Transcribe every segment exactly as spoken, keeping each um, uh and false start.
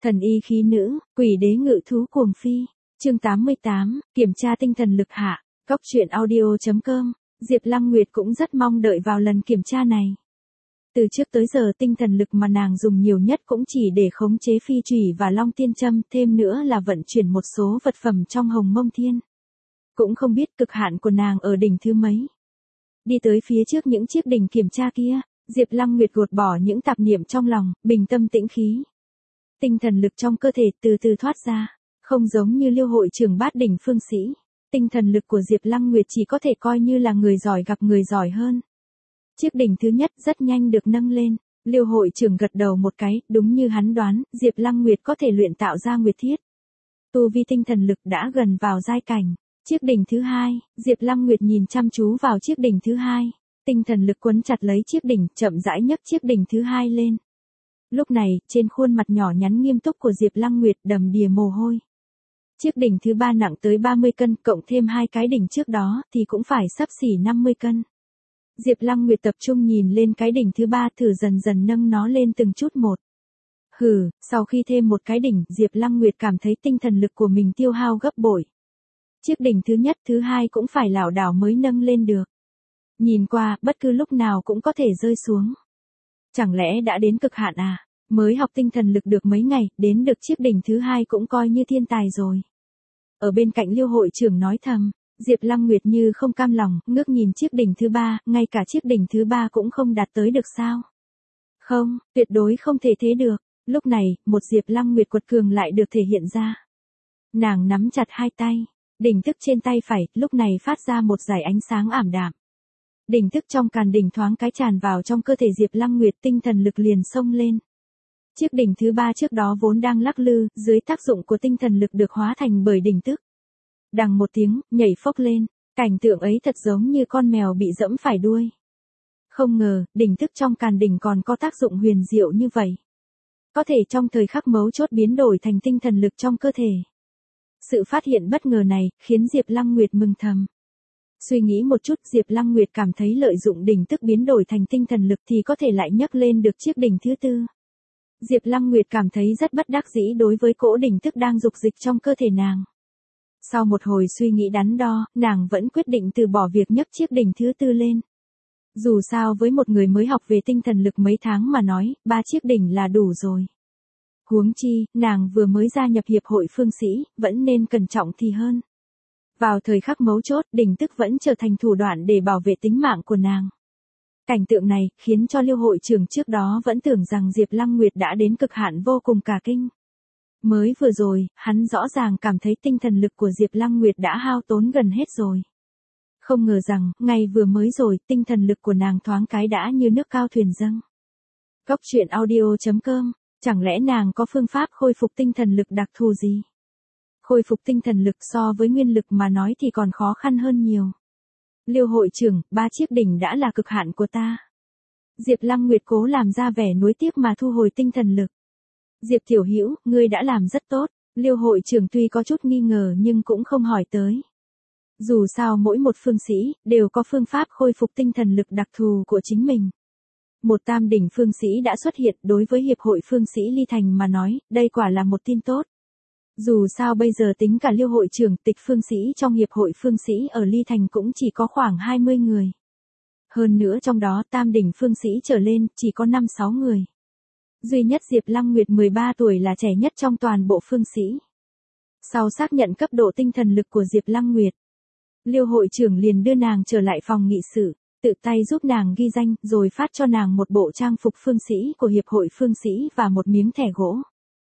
Thần y khí nữ, quỷ đế ngự thú cuồng phi. Chương tám mươi tám, kiểm tra tinh thần lực hạ. Góc truyện audio chấm com. Diệp Lăng Nguyệt cũng rất mong đợi vào lần kiểm tra này. Từ trước tới giờ tinh thần lực mà nàng dùng nhiều nhất cũng chỉ để khống chế phi chủy và long tiên châm, thêm nữa là vận chuyển một số vật phẩm trong hồng mông thiên. Cũng không biết cực hạn của nàng ở đỉnh thứ mấy. Đi tới phía trước những chiếc đỉnh kiểm tra kia, Diệp Lăng Nguyệt gột bỏ những tạp niệm trong lòng, bình tâm tĩnh khí. Tinh thần lực trong cơ thể từ từ thoát ra, không giống như Liêu hội trưởng bát đỉnh phương sĩ. Tinh thần lực của Diệp Lăng Nguyệt chỉ có thể coi như là người giỏi gặp người giỏi hơn. Chiếc đỉnh thứ nhất rất nhanh được nâng lên, Liêu hội trưởng gật đầu một cái, đúng như hắn đoán, Diệp Lăng Nguyệt có thể luyện tạo ra nguyệt thiết. Tu vi tinh thần lực đã gần vào giai cảnh. Chiếc đỉnh thứ hai, Diệp Lăng Nguyệt nhìn chăm chú vào chiếc đỉnh thứ hai, tinh thần lực quấn chặt lấy chiếc đỉnh, chậm rãi nhấc chiếc đỉnh thứ hai lên. Lúc này, trên khuôn mặt nhỏ nhắn nghiêm túc của Diệp Lăng Nguyệt đầm đìa mồ hôi. Chiếc đỉnh thứ ba nặng tới ba mươi cân, cộng thêm hai cái đỉnh trước đó thì cũng phải xấp xỉ năm mươi cân. Diệp Lăng Nguyệt tập trung nhìn lên cái đỉnh thứ ba, thử dần dần nâng nó lên từng chút một. Hừ, sau khi thêm một cái đỉnh, Diệp Lăng Nguyệt cảm thấy tinh thần lực của mình tiêu hao gấp bội. Chiếc đỉnh thứ nhất, thứ hai cũng phải lảo đảo mới nâng lên được. Nhìn qua, bất cứ lúc nào cũng có thể rơi xuống. Chẳng lẽ đã đến cực hạn à? Mới học tinh thần lực được mấy ngày, đến được chiếc đỉnh thứ hai cũng coi như thiên tài rồi. Ở bên cạnh Liêu hội trưởng nói thầm, Diệp Lăng Nguyệt như không cam lòng, ngước nhìn chiếc đỉnh thứ ba, ngay cả chiếc đỉnh thứ ba cũng không đạt tới được sao? Không, tuyệt đối không thể thế được. Lúc này, một Diệp Lăng Nguyệt quật cường lại được thể hiện ra. Nàng nắm chặt hai tay. Đỉnh thức trên tay phải, lúc này phát ra một dải ánh sáng ảm đạm. Đỉnh thức trong càn đỉnh thoáng cái tràn vào trong cơ thể Diệp Lăng Nguyệt, tinh thần lực liền xông lên. Chiếc đỉnh thứ ba trước đó vốn đang lắc lư, dưới tác dụng của tinh thần lực được hóa thành bởi đỉnh thức. Đằng một tiếng, nhảy phốc lên, cảnh tượng ấy thật giống như con mèo bị giẫm phải đuôi. Không ngờ, đỉnh thức trong càn đỉnh còn có tác dụng huyền diệu như vậy. Có thể trong thời khắc mấu chốt biến đổi thành tinh thần lực trong cơ thể. Sự phát hiện bất ngờ này, khiến Diệp Lăng Nguyệt mừng thầm. Suy nghĩ một chút, Diệp Lăng Nguyệt cảm thấy lợi dụng đỉnh tức biến đổi thành tinh thần lực thì có thể lại nhấc lên được chiếc đỉnh thứ tư. Diệp Lăng Nguyệt cảm thấy rất bất đắc dĩ đối với cỗ đỉnh tức đang dục dịch trong cơ thể nàng. Sau một hồi suy nghĩ đắn đo, nàng vẫn quyết định từ bỏ việc nhấc chiếc đỉnh thứ tư lên. Dù sao với một người mới học về tinh thần lực mấy tháng mà nói, ba chiếc đỉnh là đủ rồi. Huống chi, nàng vừa mới gia nhập hiệp hội phương sĩ, vẫn nên cẩn trọng thì hơn. Vào thời khắc mấu chốt, đỉnh tức vẫn trở thành thủ đoạn để bảo vệ tính mạng của nàng. Cảnh tượng này, khiến cho Liêu hội trưởng trước đó vẫn tưởng rằng Diệp Lăng Nguyệt đã đến cực hạn vô cùng cả kinh. Mới vừa rồi, hắn rõ ràng cảm thấy tinh thần lực của Diệp Lăng Nguyệt đã hao tốn gần hết rồi. Không ngờ rằng, ngày vừa mới rồi, tinh thần lực của nàng thoáng cái đã như nước cao thuyền dâng. Góc truyện audio chấm com. Chẳng lẽ nàng có phương pháp khôi phục tinh thần lực đặc thù gì? Khôi phục tinh thần lực so với nguyên lực mà nói thì còn khó khăn hơn nhiều. Liêu hội trưởng, ba chiếc đỉnh đã là cực hạn của ta. Diệp Lăng Nguyệt cố làm ra vẻ nuối tiếc mà thu hồi tinh thần lực. Diệp tiểu hữu, ngươi đã làm rất tốt. Liêu hội trưởng tuy có chút nghi ngờ nhưng cũng không hỏi tới. Dù sao mỗi một phương sĩ, đều có phương pháp khôi phục tinh thần lực đặc thù của chính mình. Một tam đỉnh phương sĩ đã xuất hiện, đối với hiệp hội phương sĩ Ly Thành mà nói, đây quả là một tin tốt. Dù sao bây giờ tính cả Liêu hội trưởng, tịch phương sĩ trong hiệp hội phương sĩ ở Ly Thành cũng chỉ có khoảng hai mươi người. Hơn nữa trong đó tam đỉnh phương sĩ trở lên, chỉ có năm sáu người. Duy nhất Diệp Lăng Nguyệt mười ba tuổi là trẻ nhất trong toàn bộ phương sĩ. Sau xác nhận cấp độ tinh thần lực của Diệp Lăng Nguyệt, Liêu hội trưởng liền đưa nàng trở lại phòng nghị sự. Tự tay giúp nàng ghi danh, rồi phát cho nàng một bộ trang phục phương sĩ của hiệp hội phương sĩ và một miếng thẻ gỗ.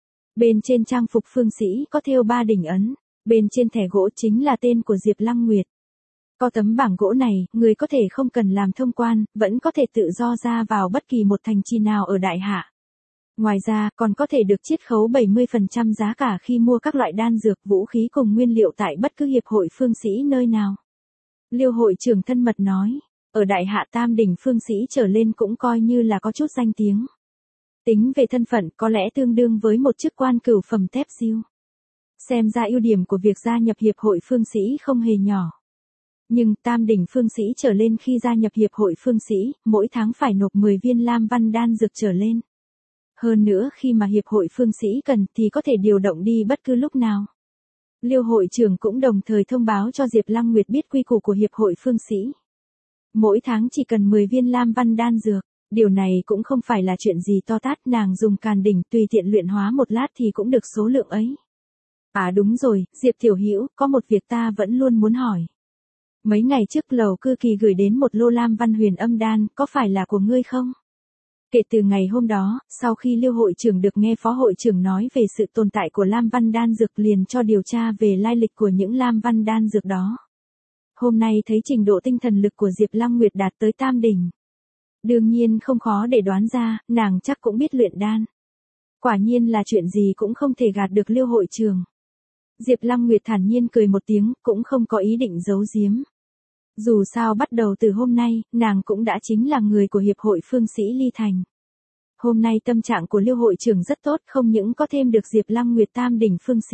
Bên trên trang phục phương sĩ có thêu ba đỉnh ấn, bên trên thẻ gỗ chính là tên của Diệp Lăng Nguyệt. Có tấm bảng gỗ này, người có thể không cần làm thông quan, vẫn có thể tự do ra vào bất kỳ một thành trì nào ở Đại Hạ. Ngoài ra, còn có thể được chiết khấu bảy mươi phần trăm giá cả khi mua các loại đan dược, vũ khí cùng nguyên liệu tại bất cứ hiệp hội phương sĩ nơi nào. Liêu hội trưởng thân mật nói. Ở Đại Hạ tam đỉnh phương sĩ trở lên cũng coi như là có chút danh tiếng. Tính về thân phận có lẽ tương đương với một chức quan cửu phẩm tép diêu. Xem ra ưu điểm của việc gia nhập hiệp hội phương sĩ không hề nhỏ. Nhưng tam đỉnh phương sĩ trở lên khi gia nhập hiệp hội phương sĩ, mỗi tháng phải nộp mười viên lam văn đan dược trở lên. Hơn nữa khi mà hiệp hội phương sĩ cần thì có thể điều động đi bất cứ lúc nào. Liêu hội trưởng cũng đồng thời thông báo cho Diệp Lăng Nguyệt biết quy củ của hiệp hội phương sĩ. Mỗi tháng chỉ cần mười viên lam văn đan dược, điều này cũng không phải là chuyện gì to tát, nàng dùng càn đỉnh tùy tiện luyện hóa một lát thì cũng được số lượng ấy. À đúng rồi, Diệp Tiểu Hữu, có một việc ta vẫn luôn muốn hỏi. Mấy ngày trước Lầu Cư Kỳ gửi đến một lô lam văn huyền âm đan, có phải là của ngươi không? Kể từ ngày hôm đó, sau khi Liêu hội trưởng được nghe phó hội trưởng nói về sự tồn tại của lam văn đan dược liền cho điều tra về lai lịch của những lam văn đan dược đó. Hôm nay thấy trình độ tinh thần lực của Diệp Lăng Nguyệt đạt tới tam đỉnh. Đương nhiên không khó để đoán ra, nàng chắc cũng biết luyện đan. Quả nhiên là chuyện gì cũng không thể gạt được Liêu hội trưởng. Diệp Lăng Nguyệt thản nhiên cười một tiếng, cũng không có ý định giấu giếm. Dù sao bắt đầu từ hôm nay, nàng cũng đã chính là người của Hiệp hội Phương sĩ Ly Thành. Hôm nay tâm trạng của Liêu hội trưởng rất tốt, không những có thêm được Diệp Lăng Nguyệt tam đỉnh phương sĩ.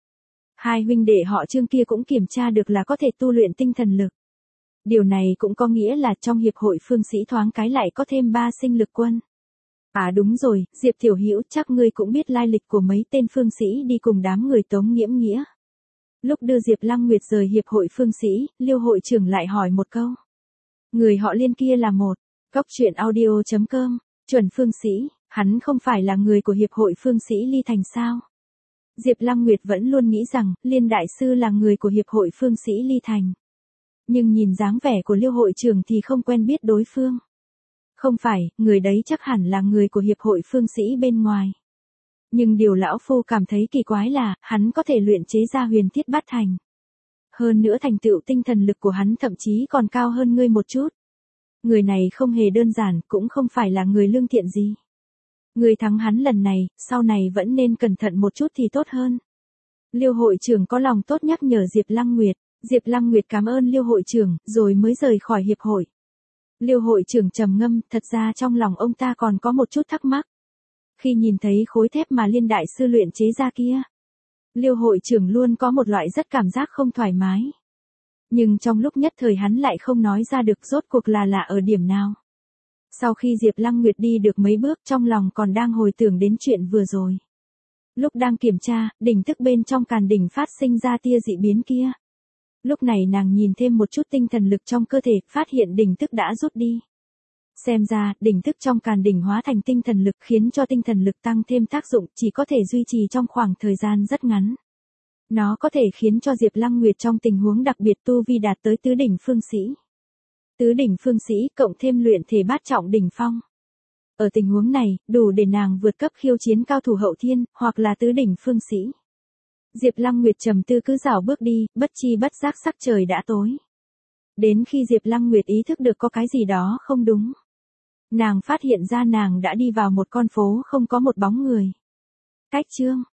Hai huynh đệ họ Trương kia cũng kiểm tra được là có thể tu luyện tinh thần lực. Điều này cũng có nghĩa là trong Hiệp hội Phương sĩ thoáng cái lại có thêm ba sinh lực quân. À đúng rồi, Diệp Tiểu Hữu, chắc ngươi cũng biết lai lịch của mấy tên phương sĩ đi cùng đám người Tống Nghiễm Nghĩa. Lúc đưa Diệp Lăng Nguyệt rời Hiệp hội Phương sĩ, Liêu hội trưởng lại hỏi một câu. Người họ Liên kia là một, Cóc Truyện Audio chấm com, chuẩn phương sĩ, hắn không phải là người của Hiệp hội Phương sĩ Ly Thành sao? Diệp Lăng Nguyệt vẫn luôn nghĩ rằng, Liên Đại Sư là người của Hiệp hội Phương sĩ Ly Thành. Nhưng nhìn dáng vẻ của Liêu hội trưởng thì không quen biết đối phương. Không phải, người đấy chắc hẳn là người của Hiệp hội Phương sĩ bên ngoài. Nhưng điều lão phu cảm thấy kỳ quái là, hắn có thể luyện chế ra huyền thiết bát thành. Hơn nữa thành tựu tinh thần lực của hắn thậm chí còn cao hơn ngươi một chút. Người này không hề đơn giản, cũng không phải là người lương thiện gì. Ngươi thắng hắn lần này, sau này vẫn nên cẩn thận một chút thì tốt hơn. Liêu hội trưởng có lòng tốt nhắc nhở Diệp Lăng Nguyệt. Diệp Lăng Nguyệt cảm ơn Liêu hội trưởng, rồi mới rời khỏi hiệp hội. Liêu hội trưởng trầm ngâm, thật ra trong lòng ông ta còn có một chút thắc mắc. Khi nhìn thấy khối thép mà Liên Đại Sư luyện chế ra kia, Liêu hội trưởng luôn có một loại rất cảm giác không thoải mái. Nhưng trong lúc nhất thời hắn lại không nói ra được rốt cuộc là lạ ở điểm nào. Sau khi Diệp Lăng Nguyệt đi được mấy bước, trong lòng còn đang hồi tưởng đến chuyện vừa rồi. Lúc đang kiểm tra, đỉnh tức bên trong càn đỉnh phát sinh ra tia dị biến kia. Lúc này nàng nhìn thêm một chút tinh thần lực trong cơ thể, phát hiện đỉnh tức đã rút đi. Xem ra, đỉnh tức trong càn đỉnh hóa thành tinh thần lực khiến cho tinh thần lực tăng thêm tác dụng, chỉ có thể duy trì trong khoảng thời gian rất ngắn. Nó có thể khiến cho Diệp Lăng Nguyệt trong tình huống đặc biệt tu vi đạt tới tứ đỉnh phương sĩ. Tứ đỉnh phương sĩ cộng thêm luyện thể bát trọng đỉnh phong. Ở tình huống này, đủ để nàng vượt cấp khiêu chiến cao thủ hậu thiên, hoặc là tứ đỉnh phương sĩ. Diệp Lăng Nguyệt trầm tư cứ dạo bước đi, bất chi bất giác sắc trời đã tối. Đến khi Diệp Lăng Nguyệt ý thức được có cái gì đó không đúng. Nàng phát hiện ra nàng đã đi vào một con phố không có một bóng người. Cách chương